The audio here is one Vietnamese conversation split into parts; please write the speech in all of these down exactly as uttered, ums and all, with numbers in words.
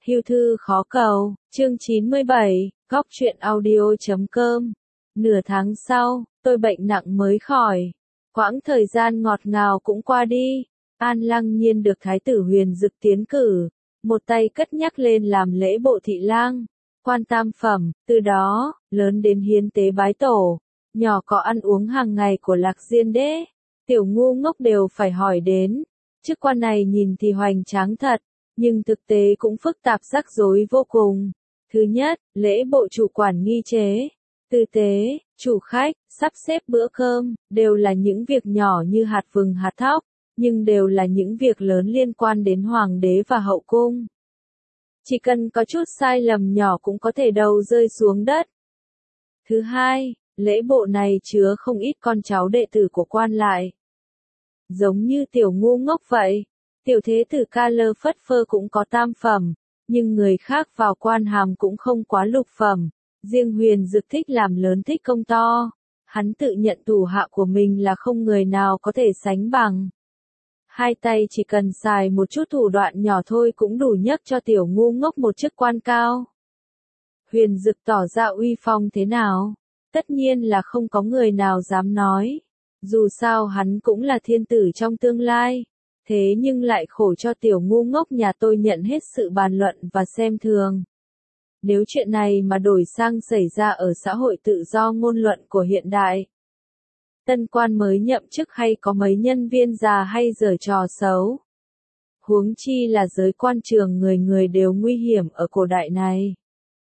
Hưu thư khó cầu, chương chín mươi bảy, góc truyện audio chấm com. Nửa tháng sau, tôi bệnh nặng mới khỏi. Quãng thời gian ngọt ngào cũng qua đi. An Lăng Nhiên được Thái tử Huyền Dực tiến cử, một tay cất nhắc lên làm lễ bộ thị lang, quan tam phẩm, từ đó, lớn đến hiến tế bái tổ, nhỏ có ăn uống hàng ngày của Lạc Diên Đế, tiểu ngu ngốc đều phải hỏi đến. Chức quan này nhìn thì hoành tráng thật, nhưng thực tế cũng phức tạp rắc rối vô cùng. Thứ nhất, lễ bộ chủ quản nghi chế, tư tế, chủ khách, sắp xếp bữa cơm, đều là những việc nhỏ như hạt vừng hạt thóc, nhưng đều là những việc lớn liên quan đến hoàng đế và hậu cung. Chỉ cần có chút sai lầm nhỏ cũng có thể đầu rơi xuống đất. Thứ hai, lễ bộ này chứa không ít con cháu đệ tử của quan lại. Giống như tiểu ngu ngốc vậy, tiểu thế tử ca lơ phất phơ cũng có tam phẩm, nhưng người khác vào quan hàm cũng không quá lục phẩm. Riêng Huyền Dực thích làm lớn thích công to, hắn tự nhận thủ hạ của mình là không người nào có thể sánh bằng. Hai tay chỉ cần xài một chút thủ đoạn nhỏ thôi cũng đủ nhấc cho tiểu ngu ngốc một chức quan cao. Huyền Dực tỏ ra uy phong thế nào? Tất nhiên là không có người nào dám nói. Dù sao hắn cũng là thiên tử trong tương lai. Thế nhưng lại khổ cho tiểu ngu ngốc nhà tôi nhận hết sự bàn luận và xem thường. Nếu chuyện này mà đổi sang xảy ra ở xã hội tự do ngôn luận của hiện đại, tân quan mới nhậm chức hay có mấy nhân viên già hay giở trò xấu. Huống chi là giới quan trường người người đều nguy hiểm ở cổ đại này.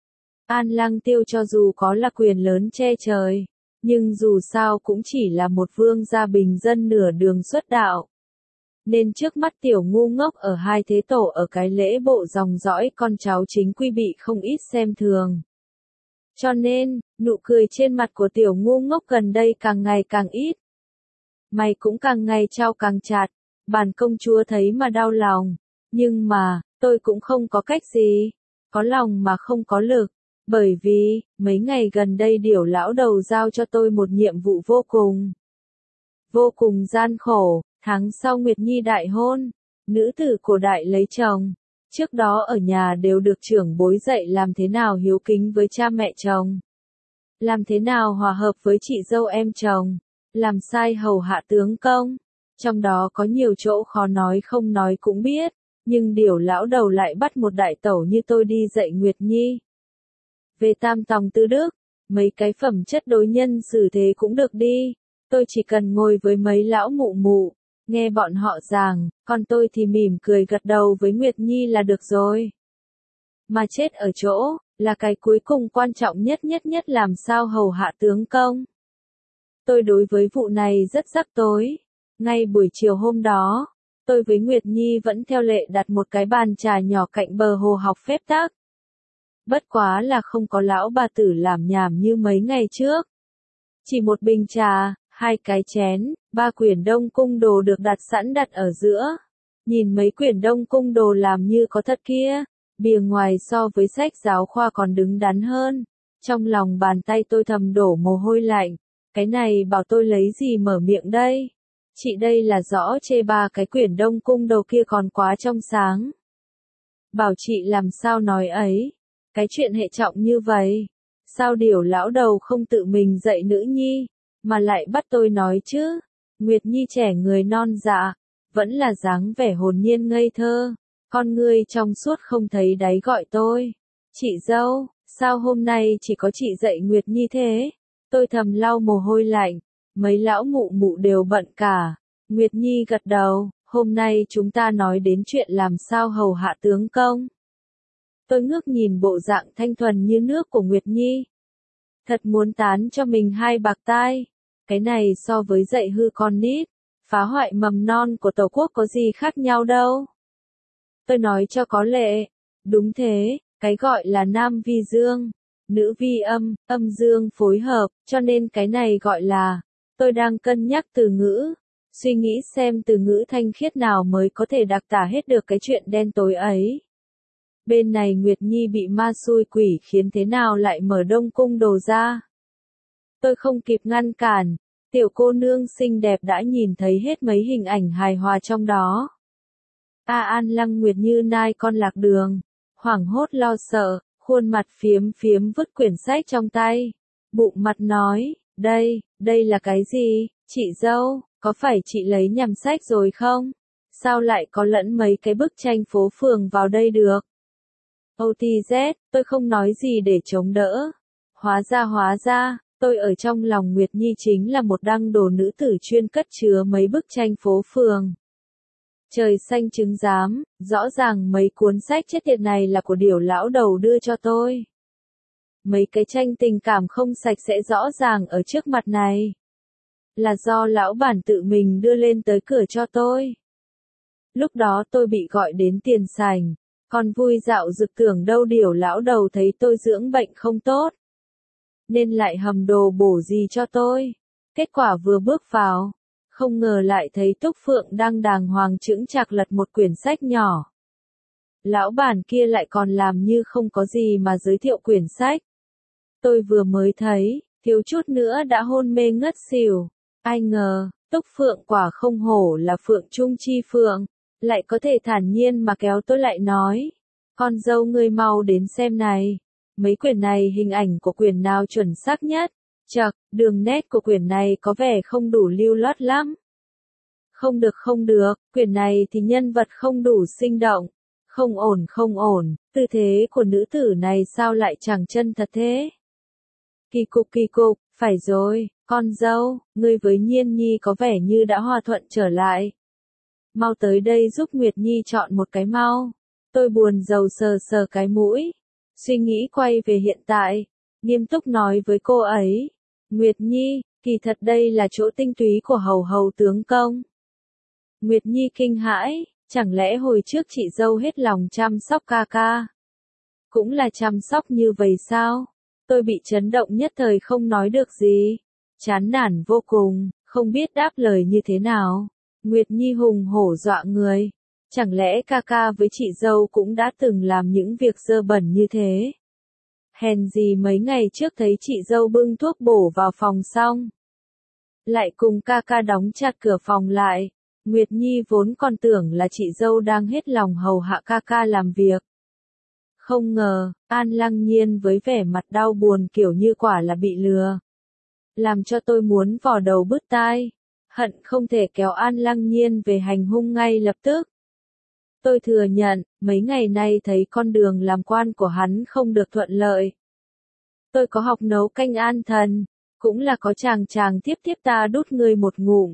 An Lăng Tiêu cho dù có là quyền lớn che trời, nhưng dù sao cũng chỉ là một vương gia bình dân nửa đường xuất đạo. Nên trước mắt tiểu ngu ngốc ở hai thế tổ ở cái lễ bộ dòng dõi con cháu chính quy bị không ít xem thường. Cho nên, nụ cười trên mặt của tiểu ngu ngốc gần đây càng ngày càng ít. Mày cũng càng ngày trao càng chặt, bản công chúa thấy mà đau lòng. Nhưng mà, tôi cũng không có cách gì. Có lòng mà không có lực. Bởi vì, mấy ngày gần đây điểu lão đầu giao cho tôi một nhiệm vụ vô cùng. Vô cùng gian khổ. Tháng sau Nguyệt Nhi đại hôn, nữ tử cổ đại lấy chồng, trước đó ở nhà đều được trưởng bối dạy làm thế nào hiếu kính với cha mẹ chồng, làm thế nào hòa hợp với chị dâu em chồng, làm sai hầu hạ tướng công, trong đó có nhiều chỗ khó nói không nói cũng biết, nhưng điểu lão đầu lại bắt một đại tẩu như tôi đi dạy Nguyệt Nhi. Về tam tòng tư đức, mấy cái phẩm chất đối nhân xử thế cũng được đi, tôi chỉ cần ngồi với mấy lão mụ mụ. Nghe bọn họ giảng, còn tôi thì mỉm cười gật đầu với Nguyệt Nhi là được rồi. Mà chết ở chỗ, là cái cuối cùng quan trọng nhất nhất nhất làm sao hầu hạ tướng công. Tôi đối với vụ này rất rắc rối. Ngay buổi chiều hôm đó, tôi với Nguyệt Nhi vẫn theo lệ đặt một cái bàn trà nhỏ cạnh bờ hồ học phép tắc. Bất quá là không có lão bà tử làm nhảm như mấy ngày trước. Chỉ một bình trà, hai cái chén, ba quyển Đông Cung đồ được đặt sẵn đặt ở giữa. Nhìn mấy quyển Đông Cung đồ làm như có thật kia, bìa ngoài so với sách giáo khoa còn đứng đắn hơn. Trong lòng bàn tay tôi thầm đổ mồ hôi lạnh, cái này bảo tôi lấy gì mở miệng đây? Chị đây là rõ chê ba cái quyển Đông Cung đồ kia còn quá trong sáng. Bảo chị làm sao nói ấy, cái chuyện hệ trọng như vậy, sao điểu lão đầu không tự mình dạy nữ nhi? Mà lại bắt tôi nói chứ, Nguyệt Nhi trẻ người non dạ, vẫn là dáng vẻ hồn nhiên ngây thơ, con ngươi trong suốt không thấy đáy gọi tôi. Chị dâu, sao hôm nay chỉ có chị dạy Nguyệt Nhi thế? Tôi thầm lau mồ hôi lạnh, mấy lão mụ mụ đều bận cả. Nguyệt Nhi gật đầu, hôm nay chúng ta nói đến chuyện làm sao hầu hạ tướng công. Tôi ngước nhìn bộ dạng thanh thuần như nước của Nguyệt Nhi. Thật muốn tán cho mình hai bạc tai. Cái này so với dạy hư con nít, phá hoại mầm non của tổ quốc có gì khác nhau đâu. Tôi nói cho có lệ. Đúng thế, cái gọi là nam vi dương, nữ vi âm, âm dương phối hợp, cho nên cái này gọi là, tôi đang cân nhắc từ ngữ, suy nghĩ xem từ ngữ thanh khiết nào mới có thể đặc tả hết được cái chuyện đen tối ấy. Bên này Nguyệt Nhi bị ma xui quỷ khiến thế nào lại mở Đông Cung đồ ra. Tôi không kịp ngăn cản, tiểu cô nương xinh đẹp đã nhìn thấy hết mấy hình ảnh hài hòa trong đó. A An Lăng Nguyệt như nai con lạc đường, hoảng hốt lo sợ, khuôn mặt phiếm phiếm vứt quyển sách trong tay. Bụng mặt nói, đây, đây là cái gì, chị dâu, có phải chị lấy nhầm sách rồi không? Sao lại có lẫn mấy cái bức tranh phố phường vào đây được? ô tê dét, tôi không nói gì để chống đỡ. Hóa ra hóa ra, tôi ở trong lòng Nguyệt Nhi chính là một đăng đồ nữ tử chuyên cất chứa mấy bức tranh phố phường. Trời xanh trứng giám, rõ ràng mấy cuốn sách chết tiệt này là của Điểu lão đầu đưa cho tôi. Mấy cái tranh tình cảm không sạch sẽ rõ ràng ở trước mặt này. Là do lão bản tự mình đưa lên tới cửa cho tôi. Lúc đó tôi bị gọi đến tiền sảnh, còn vui dạo dực tưởng đâu Điểu lão đầu thấy tôi dưỡng bệnh không tốt, nên lại hầm đồ bổ gì cho tôi. Kết quả vừa bước vào, không ngờ lại thấy Túc Phượng đang đàng hoàng chững chạc lật một quyển sách nhỏ. Lão bản kia lại còn làm như không có gì mà giới thiệu quyển sách. Tôi vừa mới thấy, thiếu chút nữa đã hôn mê ngất xỉu. Ai ngờ, Túc Phượng quả không hổ là Phượng Trung Chi Phượng, lại có thể thản nhiên mà kéo tôi lại nói. Con dâu ngươi mau đến xem này. Mấy quyển này hình ảnh của quyển nào chuẩn xác nhất? Chậc, đường nét của quyển này có vẻ không đủ lưu loát lắm. Không được không được, quyển này thì nhân vật không đủ sinh động. Không ổn không ổn, tư thế của nữ tử này sao lại chẳng chân thật thế? Kỳ cục kỳ cục, phải rồi, con dâu, ngươi với Nhiên Nhi có vẻ như đã hòa thuận trở lại. Mau tới đây giúp Nguyệt Nhi chọn một cái mau. Tôi buồn rầu sờ sờ cái mũi. Suy nghĩ quay về hiện tại, nghiêm túc nói với cô ấy. Nguyệt Nhi, kỳ thật đây là chỗ tinh túy của hầu hầu tướng công. Nguyệt Nhi kinh hãi, chẳng lẽ hồi trước chị dâu hết lòng chăm sóc ca ca? Cũng là chăm sóc như vậy sao? Tôi bị chấn động nhất thời không nói được gì. Chán nản vô cùng, không biết đáp lời như thế nào. Nguyệt Nhi hùng hổ dọa người. Chẳng lẽ ca ca với chị dâu cũng đã từng làm những việc dơ bẩn như thế? Hèn gì mấy ngày trước thấy chị dâu bưng thuốc bổ vào phòng xong, lại cùng ca ca đóng chặt cửa phòng lại. Nguyệt Nhi vốn còn tưởng là chị dâu đang hết lòng hầu hạ ca ca làm việc. Không ngờ, An Lăng Nhiên với vẻ mặt đau buồn kiểu như quả là bị lừa. Làm cho tôi muốn vò đầu bứt tai, hận không thể kéo An Lăng Nhiên về hành hung ngay lập tức. Tôi thừa nhận, mấy ngày nay thấy con đường làm quan của hắn không được thuận lợi. Tôi có học nấu canh an thần, cũng là có chàng chàng tiếp tiếp ta đút ngươi một ngụm.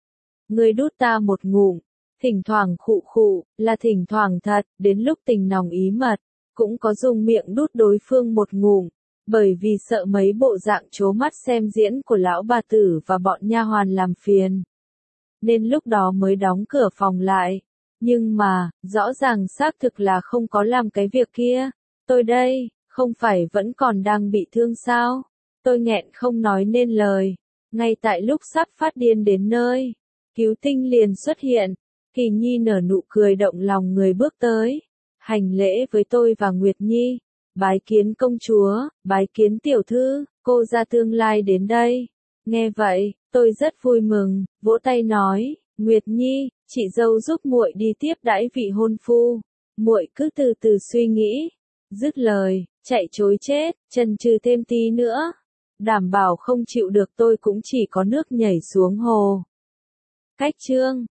Ngươi đút ta một ngụm, thỉnh thoảng khụ khụ, là thỉnh thoảng thật, đến lúc tình nòng ý mật, cũng có dùng miệng đút đối phương một ngụm, bởi vì sợ mấy bộ dạng chố mắt xem diễn của lão bà tử và bọn nha hoàn làm phiền. Nên lúc đó mới đóng cửa phòng lại. Nhưng mà, rõ ràng xác thực là không có làm cái việc kia. Tôi đây, không phải vẫn còn đang bị thương sao? Tôi nghẹn không nói nên lời. Ngay tại lúc sắp phát điên đến nơi, Cứu Tinh liền xuất hiện. Kỳ Nhi nở nụ cười động lòng người bước tới. Hành lễ với tôi và Nguyệt Nhi. Bái kiến công chúa, bái kiến tiểu thư, cô gia tương lai đến đây. Nghe vậy, tôi rất vui mừng, vỗ tay nói. Nguyệt Nhi, chị dâu giúp muội đi tiếp đãi vị hôn phu. Muội cứ từ từ suy nghĩ. Dứt lời, chạy trối chết, chần chừ thêm tí nữa. Đảm bảo không chịu được tôi cũng chỉ có nước nhảy xuống hồ. Cách chương